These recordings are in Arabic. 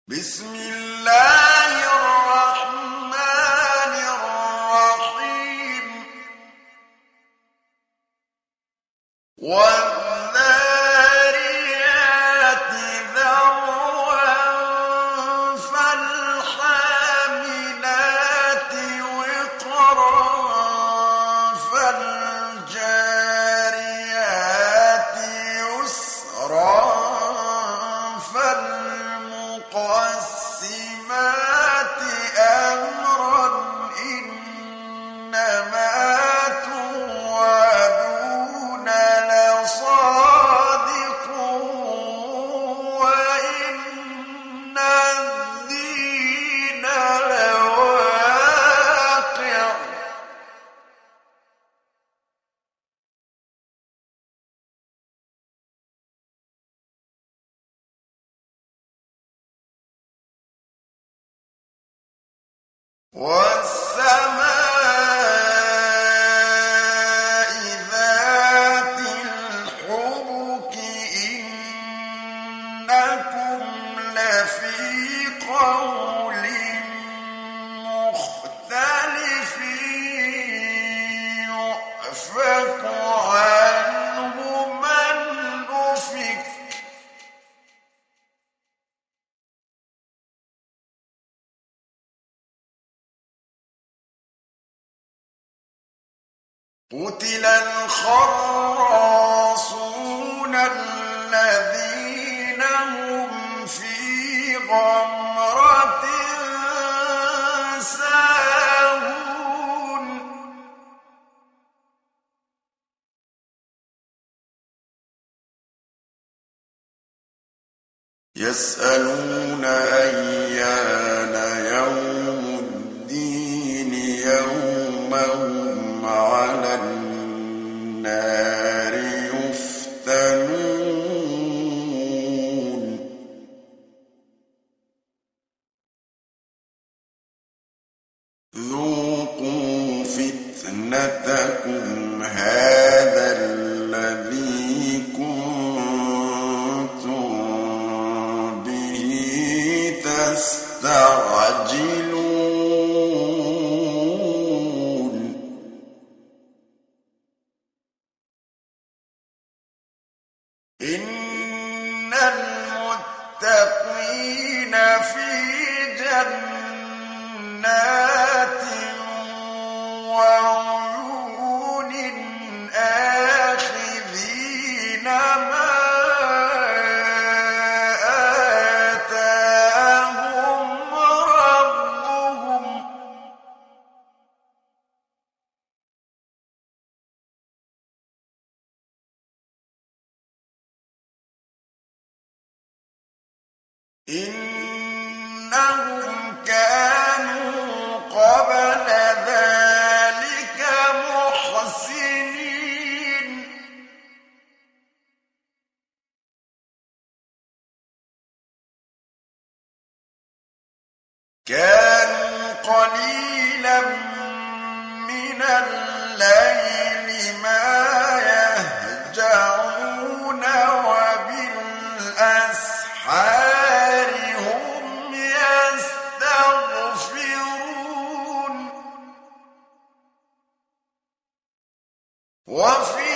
بسم الله الرحمن الرحيم والذاريات ذروا فالحاملات وقرا فالجاريات يسرا فالمقسمات أمرا إنما توعدون لصادق وإن الدين لواقع والسماء ذات الحبك إنكم لفي قول مختلف يؤفك عنه من أفك قتل الخراصون الذين هم في غمرة ساهون يسألون أيان يوم الدين يوم هم على النار يفتنون ذوقوا فتنتكم هذا الذي كنتم به تستعجلون إن المتقين في جنات وعيون آخذين ما آتاهم ربهم إنهم كانوا قبل ذلك محسنين كانوا قليلا من الليل ما يهجعون وبالأسحار هم يستغفرون وفي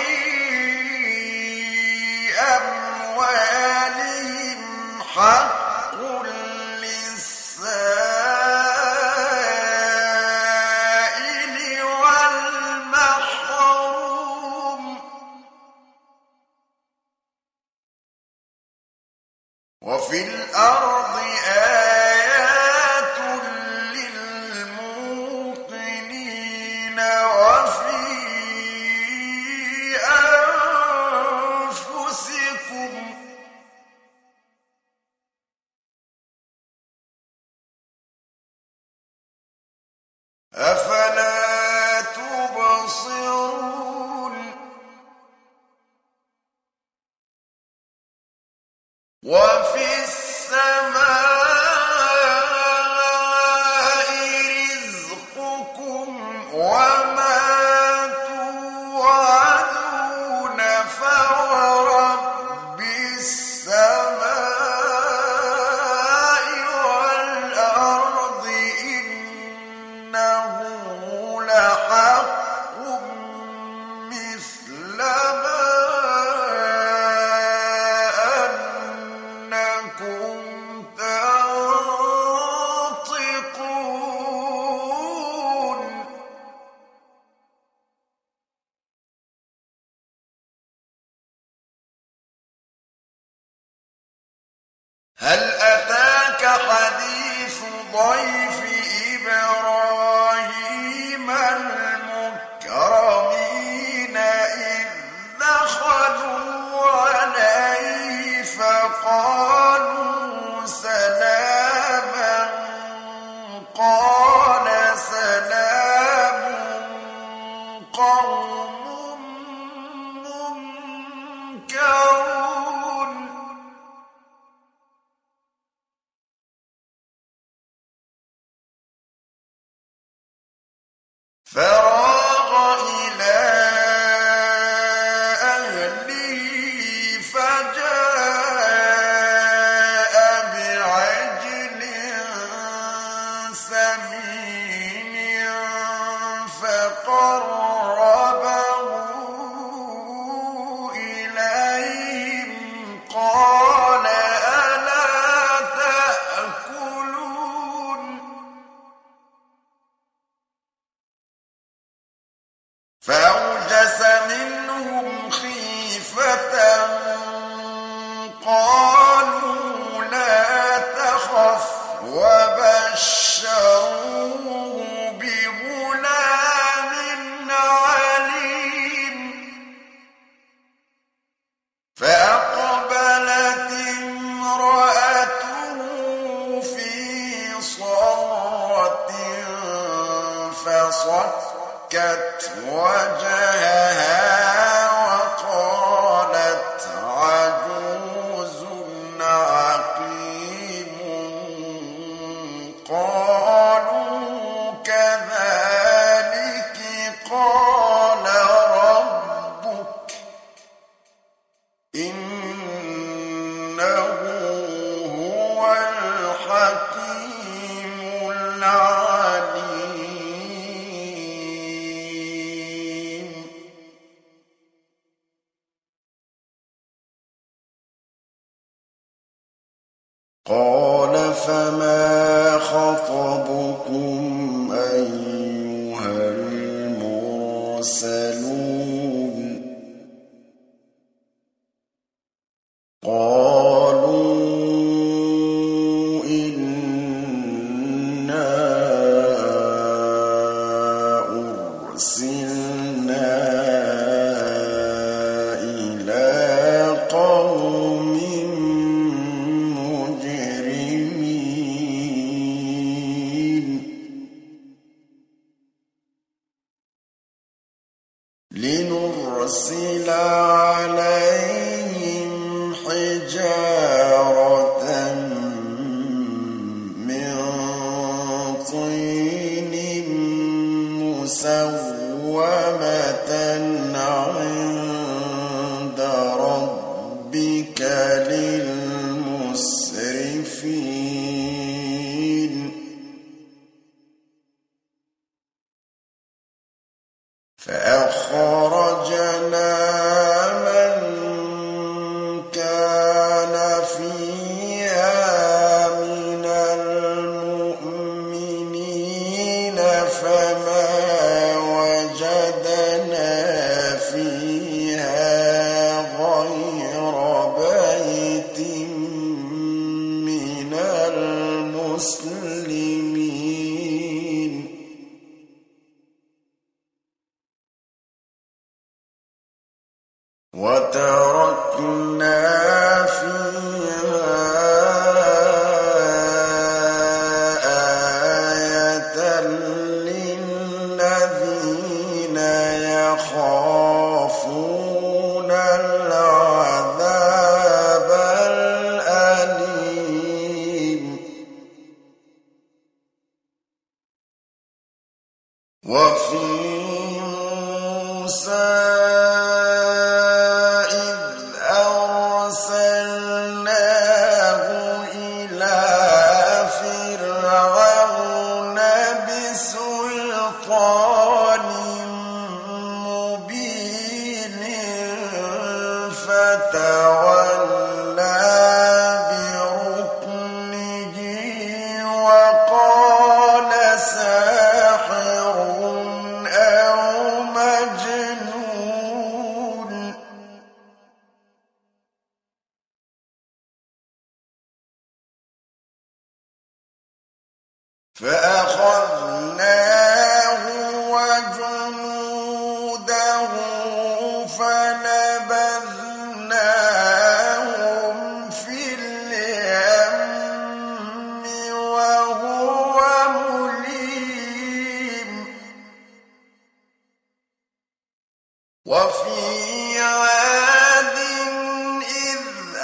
أموالهم حق للسائل والمحروم وفي الأرض آيات للموقنين وفي أنفسكم أفلا تبصرون وفي السماء رزقكم وما توعدون فورب السماء هل أتاك حديث ضيف إبراهيم المكرمين إذ دخلوا عليه فقالوا سلاما قال سلام قوم منكرون فراغ إلى أهله فجاء بعجل سمين فقربه إليهم قال ألا تأكلون فأوجس منهم خيفة قالوا لا تخف وبشروه بغلام عليم فأقبلت امرأته في صرة فصكت وجهها وقالت عجوز عقيم قالوا كذلك قال ربك إنه هو الحكيم العليم قال فما خطبكم أيها المرسلون قالوا إنا أرسلنا إلى قوم مجرمين لنرسل عليهم حجارة من طين مسومة عند ربك للمسرفين فأخرجنا من كان فيها من المؤمنين فما وجدنا فيها غير بيت من المسلمين وتركنا فيها آية للذين يخافون العذاب الأليم وفي موسى وقال ساحر فأخذناه وجنوده فنبذناهم في اليم وهو مليم وفي عاد إذ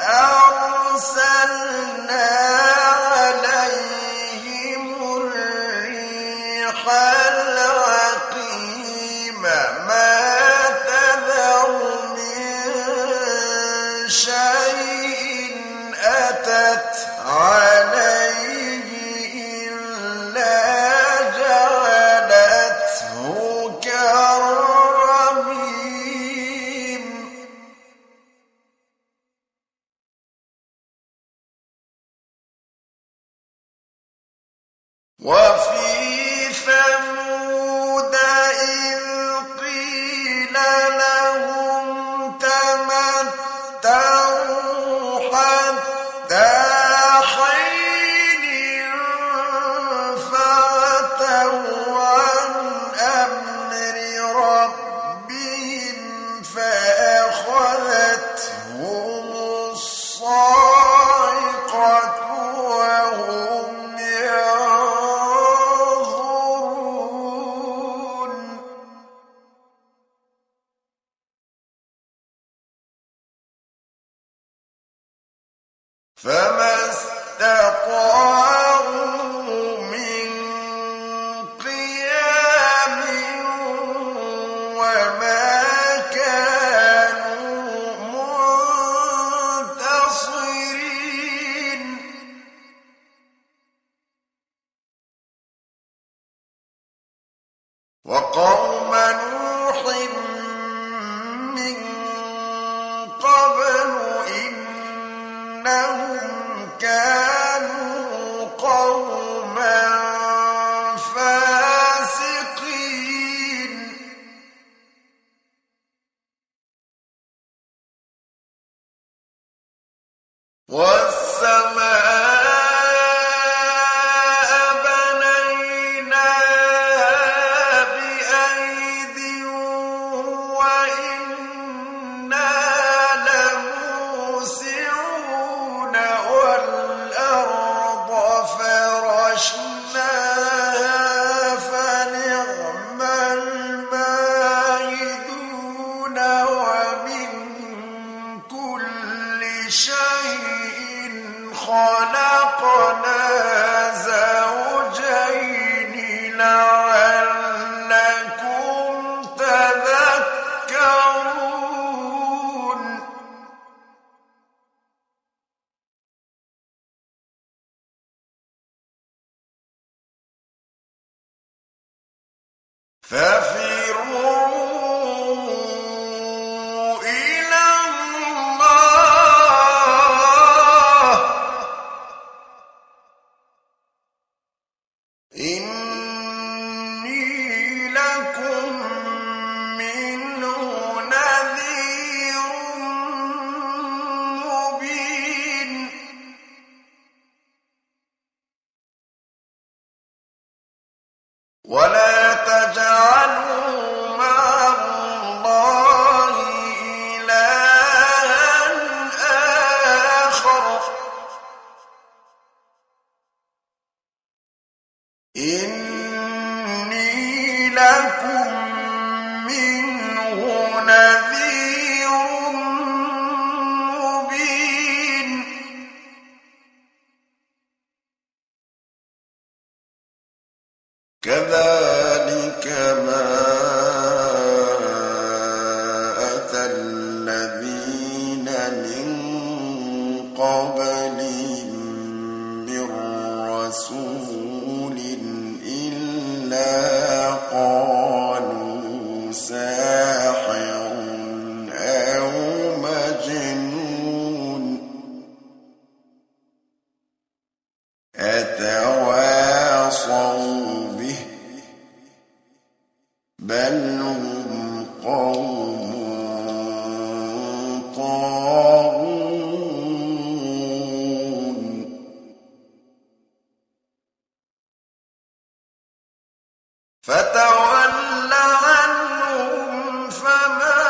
أرسلنا عليهم الريح العقيم ما تذر من شيء أتت عليه إلا جعلته كالرميم وفي ثمود إذ قيل لهم تمتعوا حتى حين فعتوا عن أمر ربهم فأخذتهم الصاعقة وهم ينظرون فما استطاعوا من قيام وما كانوا منتصرين وقوم نوح من قبل إنهم كانوا قوما فاسقين والسماء بنيناها بأيد وإنا لموسعون والأرض فرشناها فنعم الماهدون ومن كل شيء خلقنا زوجين لعلكم تذكرون ففروا إلى الله إني لكم منه نذير مبين ولا تجعلوا مع الله إلها آخر إني لكم منه نذير مبين كذلك ما أتى الذين من قبلهم من رسول إلا قالوا ساحر أو مجنون أتواصوا به بل هم قوم فتول عنهم فما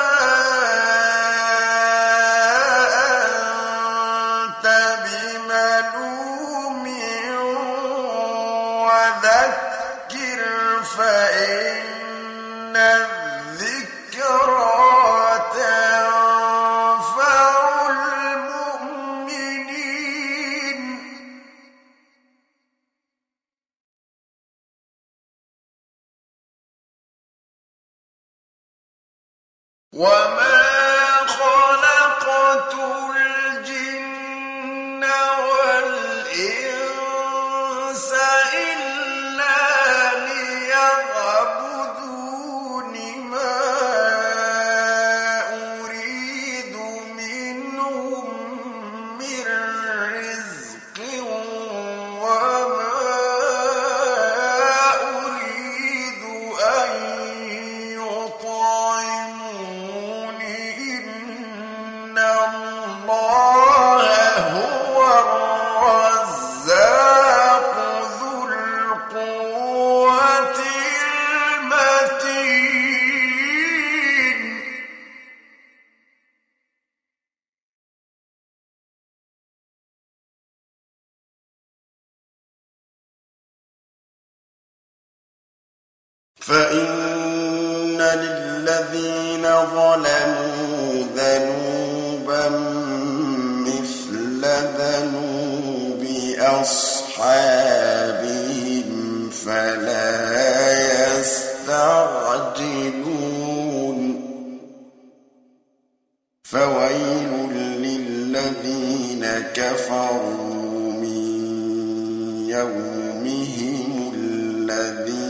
أنت بملوم وذكر فإن الذكرى تنفع المؤمنين وما خلقت الجن والإنس إلا ليعبدون ما أريد منهم من رزق وما أريد أن يطعمون إن الله هو الرزاق ذو القوة المتين فإن للذين ظلموا ذنوبا مثل ذنوب أصحابهم فلا يستعجلون فويل للذين كفروا من يومهم الذي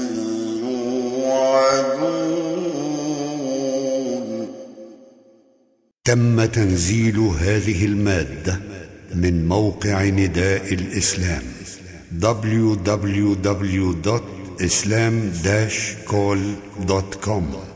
تم تنزيل هذه المادة من موقع نداء الإسلام www.islam-call.com